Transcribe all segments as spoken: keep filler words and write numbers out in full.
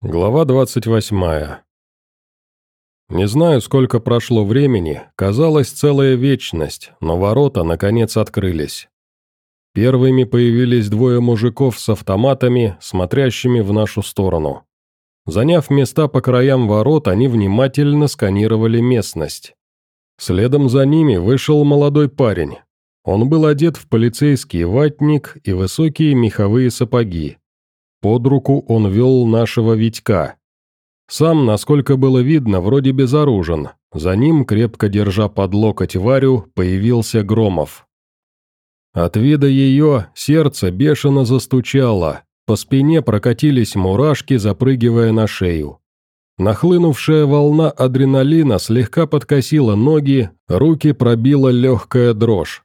Глава двадцать восьмая. Не знаю, сколько прошло времени, казалось, целая вечность, но ворота наконец открылись. Первыми появились двое мужиков с автоматами, смотрящими в нашу сторону. Заняв места по краям ворот, они внимательно сканировали местность. Следом за ними вышел молодой парень. Он был одет в полицейский ватник и высокие меховые сапоги. Под руку он вел нашего Витька. Сам, насколько было видно, вроде безоружен. За ним, крепко держа под локоть Варю, появился Громов. От вида ее сердце бешено застучало, по спине прокатились мурашки, запрыгивая на шею. Нахлынувшая волна адреналина слегка подкосила ноги, руки пробила легкая дрожь.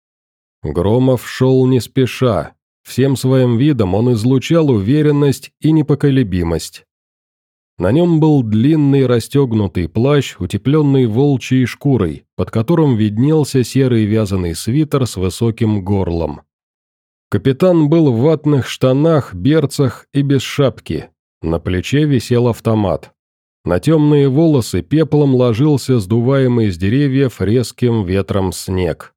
Громов шел не спеша. Всем своим видом он излучал уверенность и непоколебимость. На нем был длинный расстегнутый плащ, утепленный волчьей шкурой, под которым виднелся серый вязаный свитер с высоким горлом. Капитан был в ватных штанах, берцах и без шапки. На плече висел автомат. На темные волосы пеплом ложился сдуваемый с деревьев резким ветром снег.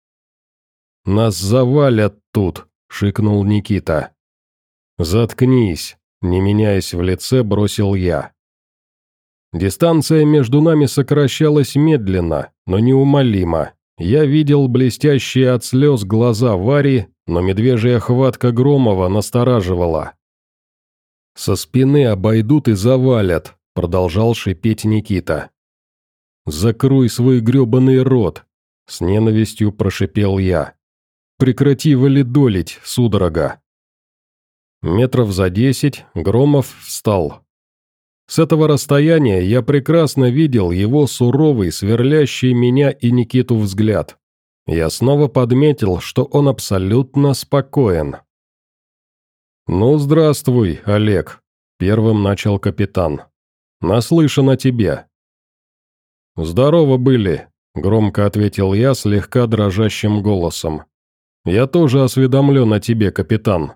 «Нас завалят тут!» — шикнул Никита. «Заткнись!» — не меняясь в лице, бросил я. Дистанция между нами сокращалась медленно, но неумолимо. Я видел блестящие от слез глаза Вари, но медвежья хватка Громова настораживала. «Со спины обойдут и завалят», — продолжал шипеть Никита. «Закрой свой гребаный рот!» — с ненавистью прошипел я. «Прекрати валидолить, судорога!» Метров за десять Громов встал. С этого расстояния я прекрасно видел его суровый, сверлящий меня и Никиту взгляд. Я снова подметил, что он абсолютно спокоен. «Ну, здравствуй, Олег», — первым начал капитан. «Наслышан о тебе». «Здорово были», — громко ответил я слегка дрожащим голосом. «Я тоже осведомлен о тебе, капитан».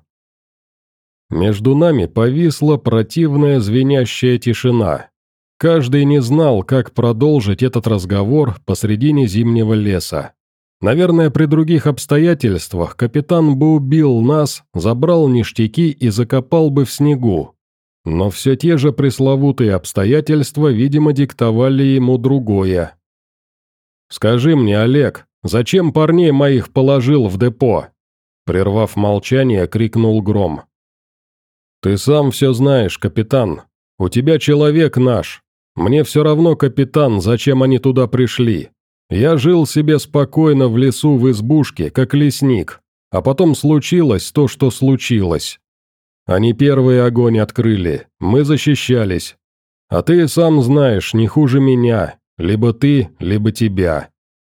Между нами повисла противная звенящая тишина. Каждый не знал, как продолжить этот разговор посредине зимнего леса. Наверное, при других обстоятельствах капитан бы убил нас, забрал ништяки и закопал бы в снегу. Но все те же пресловутые обстоятельства, видимо, диктовали ему другое. «Скажи мне, Олег, зачем парней моих положил в депо?» Прервав молчание, крикнул Гром. «Ты сам все знаешь, капитан. У тебя человек наш. Мне все равно, капитан, зачем они туда пришли. Я жил себе спокойно в лесу в избушке, как лесник. А потом случилось то, что случилось. Они первые огонь открыли, мы защищались. А ты сам знаешь, не хуже меня. Либо ты, либо тебя».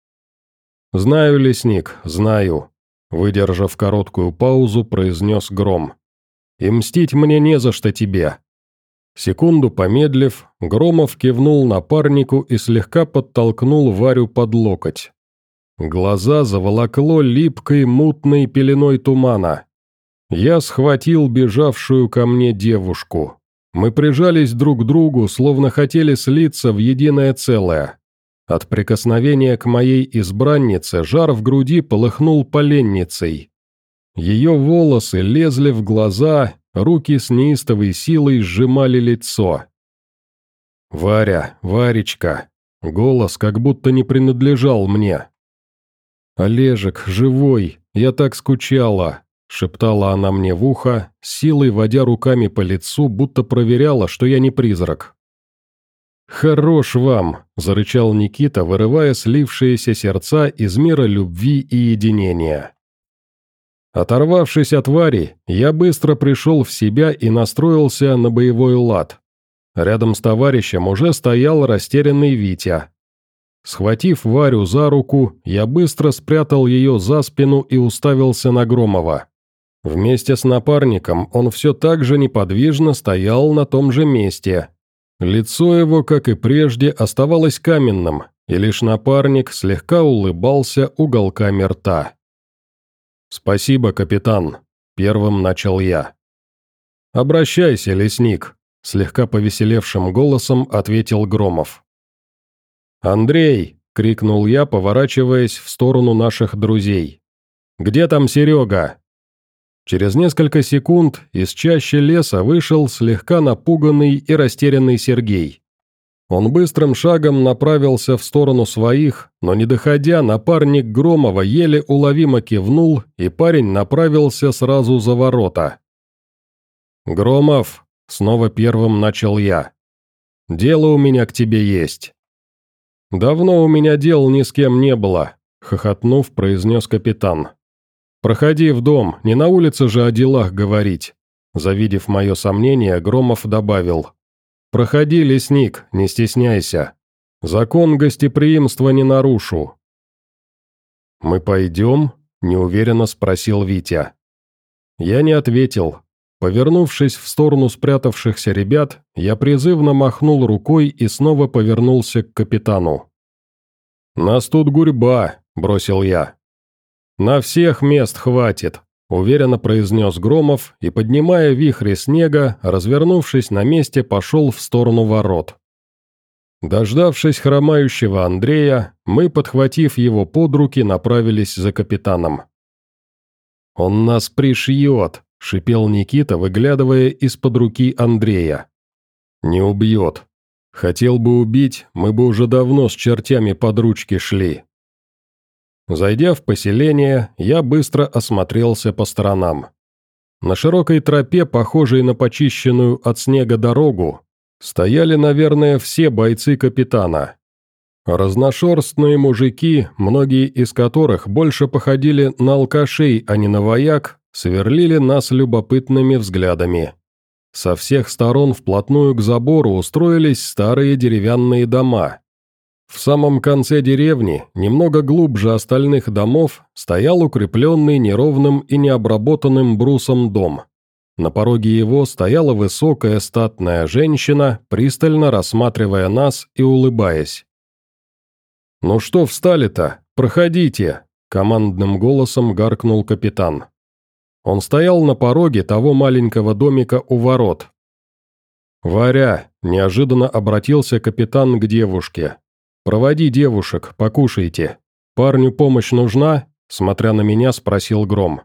«Знаю, лесник, знаю», — выдержав короткую паузу, произнес Гром. «И мстить мне не за что тебе». Секунду помедлив, Громов кивнул напарнику и слегка подтолкнул Варю под локоть. Глаза заволокло липкой мутной пеленой тумана. Я схватил бежавшую ко мне девушку. Мы прижались друг к другу, словно хотели слиться в единое целое. От прикосновения к моей избраннице жар в груди полыхнул поленницей. Ее волосы лезли в глаза, руки с неистовой силой сжимали лицо. «Варя, Варечка!» Голос как будто не принадлежал мне. «Олежек, живой, я так скучала!» Шептала она мне в ухо, силой водя руками по лицу, будто проверяла, что я не призрак. «Хорош вам!» – зарычал Никита, вырывая слившиеся сердца из мира любви и единения. Оторвавшись от Вари, я быстро пришел в себя и настроился на боевой лад. Рядом с товарищем уже стоял растерянный Витя. Схватив Варю за руку, я быстро спрятал ее за спину и уставился на Громова. Вместе с напарником он все так же неподвижно стоял на том же месте. Лицо его, как и прежде, оставалось каменным, и лишь напарник слегка улыбался уголками рта. «Спасибо, капитан», — первым начал я. «Обращайся, лесник», слегка повеселевшим голосом ответил Громов. «Андрей!» — крикнул я, поворачиваясь в сторону наших друзей. «Где там Серега?» Через несколько секунд из чащи леса вышел слегка напуганный и растерянный Сергей. Он быстрым шагом направился в сторону своих, но не доходя, напарник Громова еле уловимо кивнул, и парень направился сразу за ворота. «Громов!» — снова первым начал я. «Дело у меня к тебе есть». «Давно у меня дел ни с кем не было», — хохотнув, произнес капитан. «Проходи в дом, не на улице же о делах говорить». Завидев мое сомнение, Громов добавил. «Проходи, лесник, не стесняйся. Закон гостеприимства не нарушу». «Мы пойдем?» – неуверенно спросил Витя. Я не ответил. Повернувшись в сторону спрятавшихся ребят, я призывно махнул рукой и снова повернулся к капитану. «Нас тут гурьба», – бросил я. «На всех мест хватит», – уверенно произнес Громов и, поднимая вихри снега, развернувшись на месте, пошел в сторону ворот. Дождавшись хромающего Андрея, мы, подхватив его под руки, направились за капитаном. «Он нас пришьет», – шипел Никита, выглядывая из-под руки Андрея. «Не убьет. Хотел бы убить, мы бы уже давно с чертями под ручки шли». Зайдя в поселение, я быстро осмотрелся по сторонам. На широкой тропе, похожей на почищенную от снега дорогу, стояли, наверное, все бойцы капитана. Разношерстные мужики, многие из которых больше походили на алкашей, а не на вояк, сверлили нас любопытными взглядами. Со всех сторон вплотную к забору устроились старые деревянные дома. В самом конце деревни, немного глубже остальных домов, стоял укрепленный неровным и необработанным брусом дом. На пороге его стояла высокая статная женщина, пристально рассматривая нас и улыбаясь. «Ну что встали-то? Проходите!» – командным голосом гаркнул капитан. Он стоял на пороге того маленького домика у ворот. «Варя!» – неожиданно обратился капитан к девушке. «Проводи девушек, покушайте. Парню помощь нужна?» – смотря на меня, спросил Гром.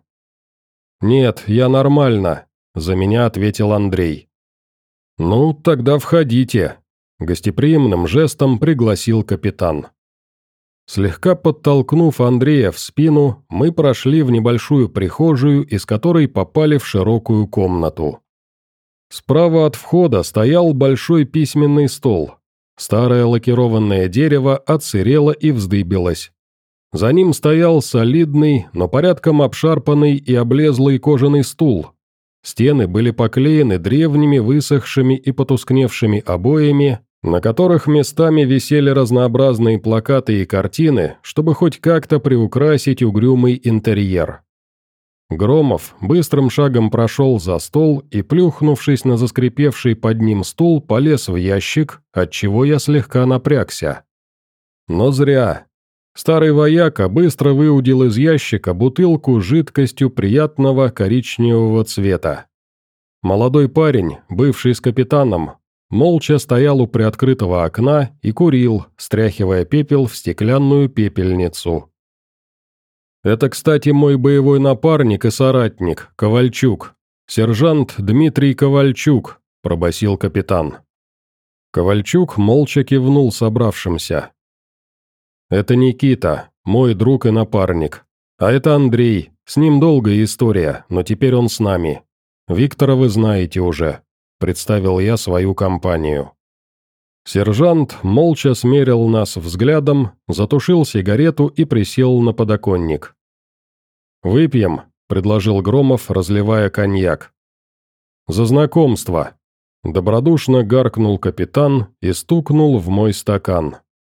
«Нет, я нормально», – за меня ответил Андрей. «Ну, тогда входите», – гостеприимным жестом пригласил капитан. Слегка подтолкнув Андрея в спину, мы прошли в небольшую прихожую, из которой попали в широкую комнату. Справа от входа стоял большой письменный стол. Старое лакированное дерево отсырело и вздыбилось. За ним стоял солидный, но порядком обшарпанный и облезлый кожаный стул. Стены были поклеены древними, высохшими и потускневшими обоями, на которых местами висели разнообразные плакаты и картины, чтобы хоть как-то приукрасить угрюмый интерьер. Громов быстрым шагом прошел за стол и, плюхнувшись на заскрипевший под ним стул, полез в ящик, отчего я слегка напрягся. Но зря. Старый вояка быстро выудил из ящика бутылку с жидкостью приятного коричневого цвета. Молодой парень, бывший с капитаном, молча стоял у приоткрытого окна и курил, стряхивая пепел в стеклянную пепельницу. «Это, кстати, мой боевой напарник и соратник, Ковальчук. Сержант Дмитрий Ковальчук», – пробасил капитан. Ковальчук молча кивнул собравшимся. «Это Никита, мой друг и напарник. А это Андрей, с ним долгая история, но теперь он с нами. Виктора вы знаете уже», – представил я свою компанию. Сержант молча смерил нас взглядом, затушил сигарету и присел на подоконник. «Выпьем», – предложил Громов, разливая коньяк. «За знакомство», – добродушно гаркнул капитан и стукнул в мой стакан.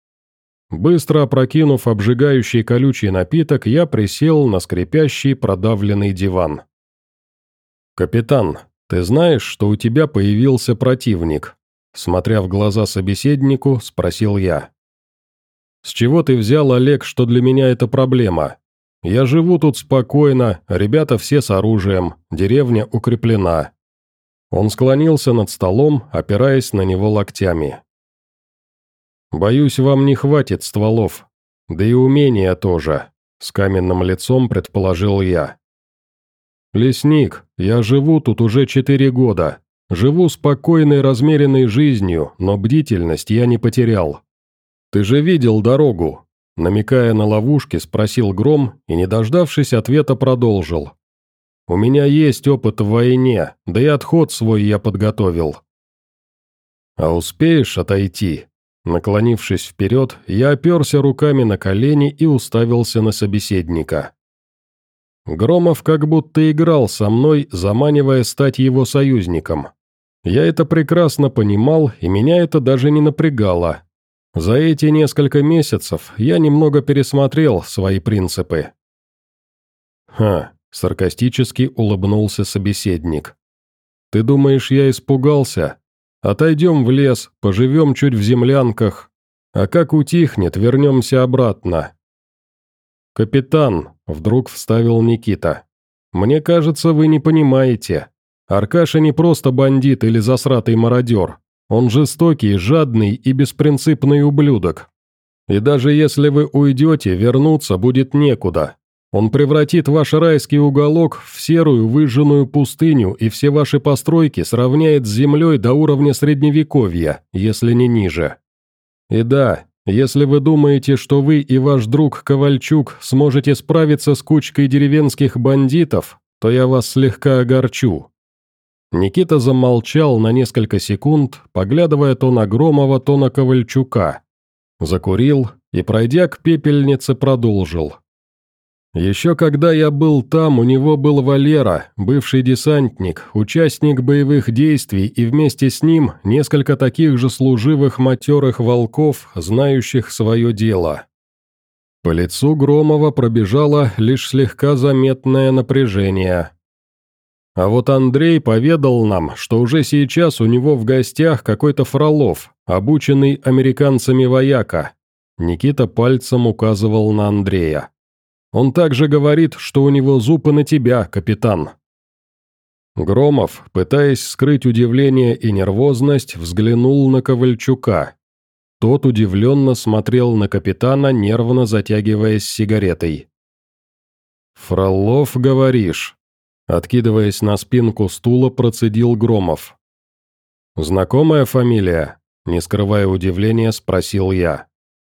Быстро опрокинув обжигающий колючий напиток, я присел на скрипящий продавленный диван. «Капитан, ты знаешь, что у тебя появился противник?» Смотря в глаза собеседнику, спросил я. «С чего ты взял, Олег, что для меня это проблема? Я живу тут спокойно, ребята все с оружием, деревня укреплена». Он склонился над столом, опираясь на него локтями. «Боюсь, вам не хватит стволов. Да и умения тоже», — с каменным лицом предположил я. «Лесник, я живу тут уже четыре года. Живу спокойной, размеренной жизнью, но бдительность я не потерял. Ты же видел дорогу?» Намекая на ловушки, спросил Гром и, не дождавшись ответа, продолжил. «У меня есть опыт в войне, да и отход свой я подготовил». «А успеешь отойти?» Наклонившись вперед, я оперся руками на колени и уставился на собеседника. Громов как будто играл со мной, заманивая стать его союзником. Я это прекрасно понимал, и меня это даже не напрягало. За эти несколько месяцев я немного пересмотрел свои принципы. «Ха», — саркастически улыбнулся собеседник. «Ты думаешь, я испугался? Отойдем в лес, поживем чуть в землянках, а как утихнет, вернемся обратно». «Капитан», — вдруг вставил Никита, — «мне кажется, вы не понимаете. Аркаша не просто бандит или засратый мародер. Он жестокий, жадный и беспринципный ублюдок. И даже если вы уйдете, вернуться будет некуда. Он превратит ваш райский уголок в серую выжженную пустыню, и все ваши постройки сравняет с землей до уровня средневековья, если не ниже. И да, если вы думаете, что вы и ваш друг Ковальчук сможете справиться с кучкой деревенских бандитов, то я вас слегка огорчу». Никита замолчал на несколько секунд, поглядывая то на Громова, то на Ковальчука. Закурил и, пройдя к пепельнице, продолжил. «Еще когда я был там, у него был Валера, бывший десантник, участник боевых действий, и вместе с ним несколько таких же служивых матерых волков, знающих свое дело». По лицу Громова пробежало лишь слегка заметное напряжение. «А вот Андрей поведал нам, что уже сейчас у него в гостях какой-то Фролов, обученный американцами вояка». Никита пальцем указывал на Андрея. «Он также говорит, что у него зуб и на тебя, капитан». Громов, пытаясь скрыть удивление и нервозность, взглянул на Ковальчука. Тот удивленно смотрел на капитана, нервно затягиваясь сигаретой. «Фролов, говоришь?» Откидываясь на спинку стула, процедил Громов. «Знакомая фамилия?» Не скрывая удивления, спросил я.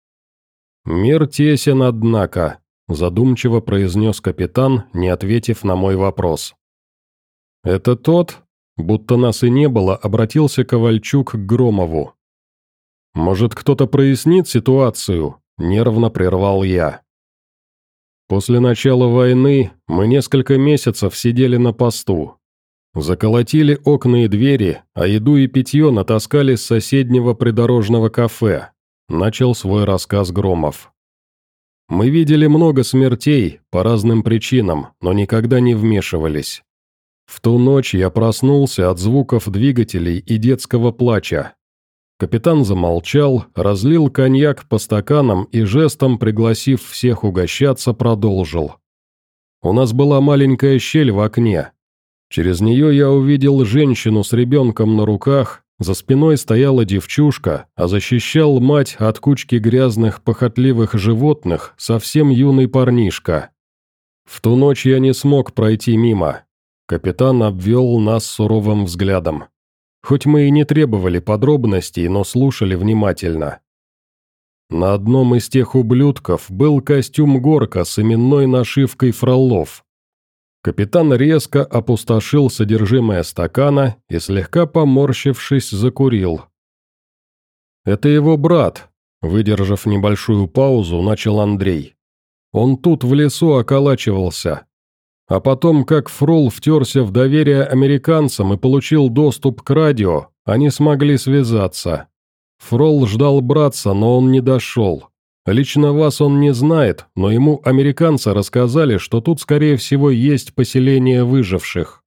«Мир тесен, однако», задумчиво произнес капитан, не ответив на мой вопрос. «Это тот?» Будто нас и не было, обратился Ковальчук к Громову. «Может, кто-то прояснит ситуацию?» Нервно прервал я. После начала войны мы несколько месяцев сидели на посту. Заколотили окна и двери, а еду и питье натаскали с соседнего придорожного кафе. Начал свой рассказ Громов. Мы видели много смертей по разным причинам, но никогда не вмешивались. В ту ночь я проснулся от звуков двигателей и детского плача. Капитан замолчал, разлил коньяк по стаканам и жестом, пригласив всех угощаться, продолжил. У нас была маленькая щель в окне. Через нее я увидел женщину с ребенком на руках, за спиной стояла девчушка, а защищал мать от кучки грязных похотливых животных совсем юный парнишка. В ту ночь я не смог пройти мимо. Капитан обвел нас суровым взглядом. Хоть мы и не требовали подробностей, но слушали внимательно. На одном из тех ублюдков был костюм Горка с именной нашивкой Фролов. Капитан резко опустошил содержимое стакана и, слегка поморщившись, закурил. «Это его брат», — выдержав небольшую паузу, начал Андрей. «Он тут в лесу околачивался. А потом, как Фрол втерся в доверие американцам и получил доступ к радио, они смогли связаться. Фрол ждал братца, но он не дошел. Лично вас он не знает, но ему американцы рассказали, что тут, скорее всего, есть поселение выживших».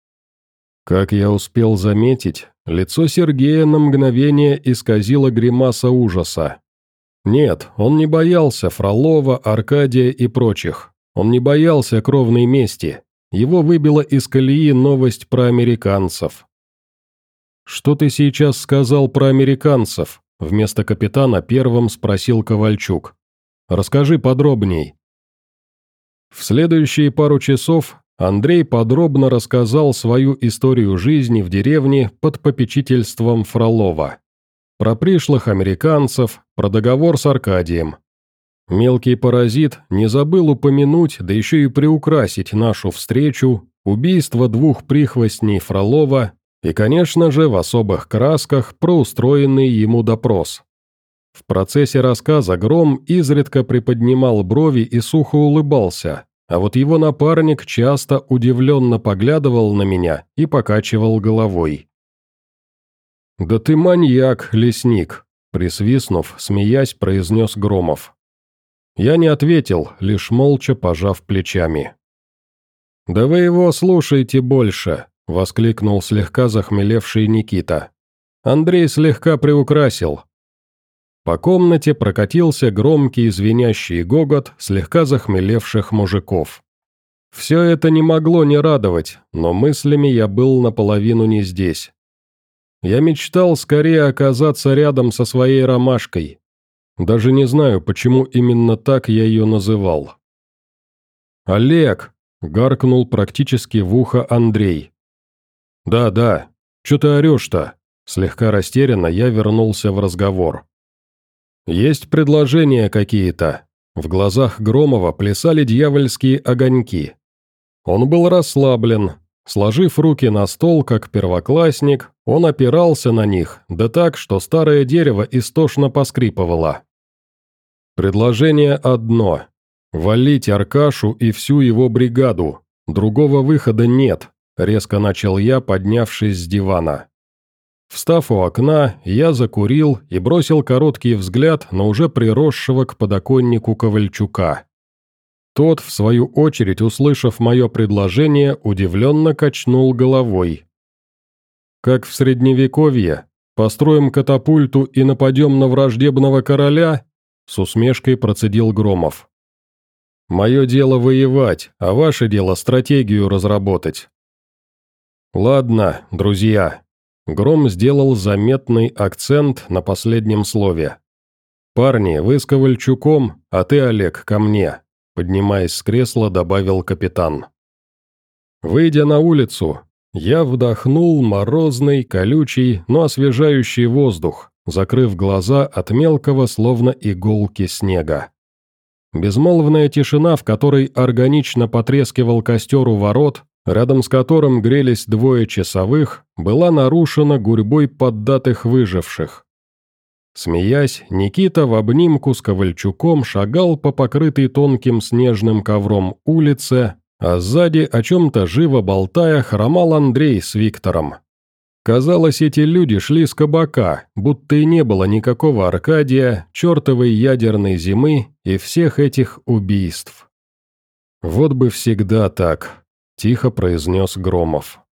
Как я успел заметить, лицо Сергея на мгновение исказило гримаса ужаса. Нет, он не боялся Фролова, Аркадия и прочих. Он не боялся кровной мести. Его выбила из колеи новость про американцев. «Что ты сейчас сказал про американцев?» – вместо капитана первым спросил Ковальчук. «Расскажи подробней». В следующие пару часов Андрей подробно рассказал свою историю жизни в деревне под попечительством Фролова. Про пришлых американцев, про договор с Аркадием. Мелкий паразит не забыл упомянуть, да еще и приукрасить нашу встречу, убийство двух прихвостней Фролова и, конечно же, в особых красках про устроенный ему допрос. В процессе рассказа Гром изредка приподнимал брови и сухо улыбался, а вот его напарник часто удивленно поглядывал на меня и покачивал головой. «Да ты маньяк, лесник», – присвистнув, смеясь, произнес Громов. Я не ответил, лишь молча пожав плечами. «Да вы его слушайте больше», – воскликнул слегка захмелевший Никита. Андрей слегка приукрасил. По комнате прокатился громкий звенящий гогот слегка захмелевших мужиков. Все это не могло не радовать, но мыслями я был наполовину не здесь. Я мечтал скорее оказаться рядом со своей ромашкой. Даже не знаю, почему именно так я ее называл. «Олег!» – гаркнул практически в ухо Андрей. «Да, да, че ты орешь-то?» Слегка растерянно я вернулся в разговор. «Есть предложения какие-то?» В глазах Громова плясали дьявольские огоньки. Он был расслаблен. Сложив руки на стол, как первоклассник, он опирался на них, да так, что старое дерево истошно поскрипывало. «Предложение одно. Валить Аркашу и всю его бригаду. Другого выхода нет», — резко начал я, поднявшись с дивана. Встав у окна, я закурил и бросил короткий взгляд на уже приросшего к подоконнику Ковальчука. Тот, в свою очередь, услышав мое предложение, удивленно качнул головой. «Как в Средневековье? Построим катапульту и нападем на враждебного короля?» С усмешкой процедил Громов. «Мое дело воевать, а ваше дело стратегию разработать». «Ладно, друзья». Гром сделал заметный акцент на последнем слове. «Парни, вы с Ковальчуком, а ты, Олег, ко мне», поднимаясь с кресла, добавил капитан. Выйдя на улицу, я вдохнул морозный, колючий, но освежающий воздух, закрыв глаза от мелкого, словно иголки снега. Безмолвная тишина, в которой органично потрескивал костер у ворот, рядом с которым грелись двое часовых, была нарушена гурьбой поддатых выживших. Смеясь, Никита в обнимку с Ковальчуком шагал по покрытой тонким снежным ковром улице, а сзади, о чем-то живо болтая, хромал Андрей с Виктором. Казалось, эти люди шли с кабака, будто и не было никакого Аркадия, чертовой ядерной зимы и всех этих убийств. «Вот бы всегда так», – тихо произнес Громов.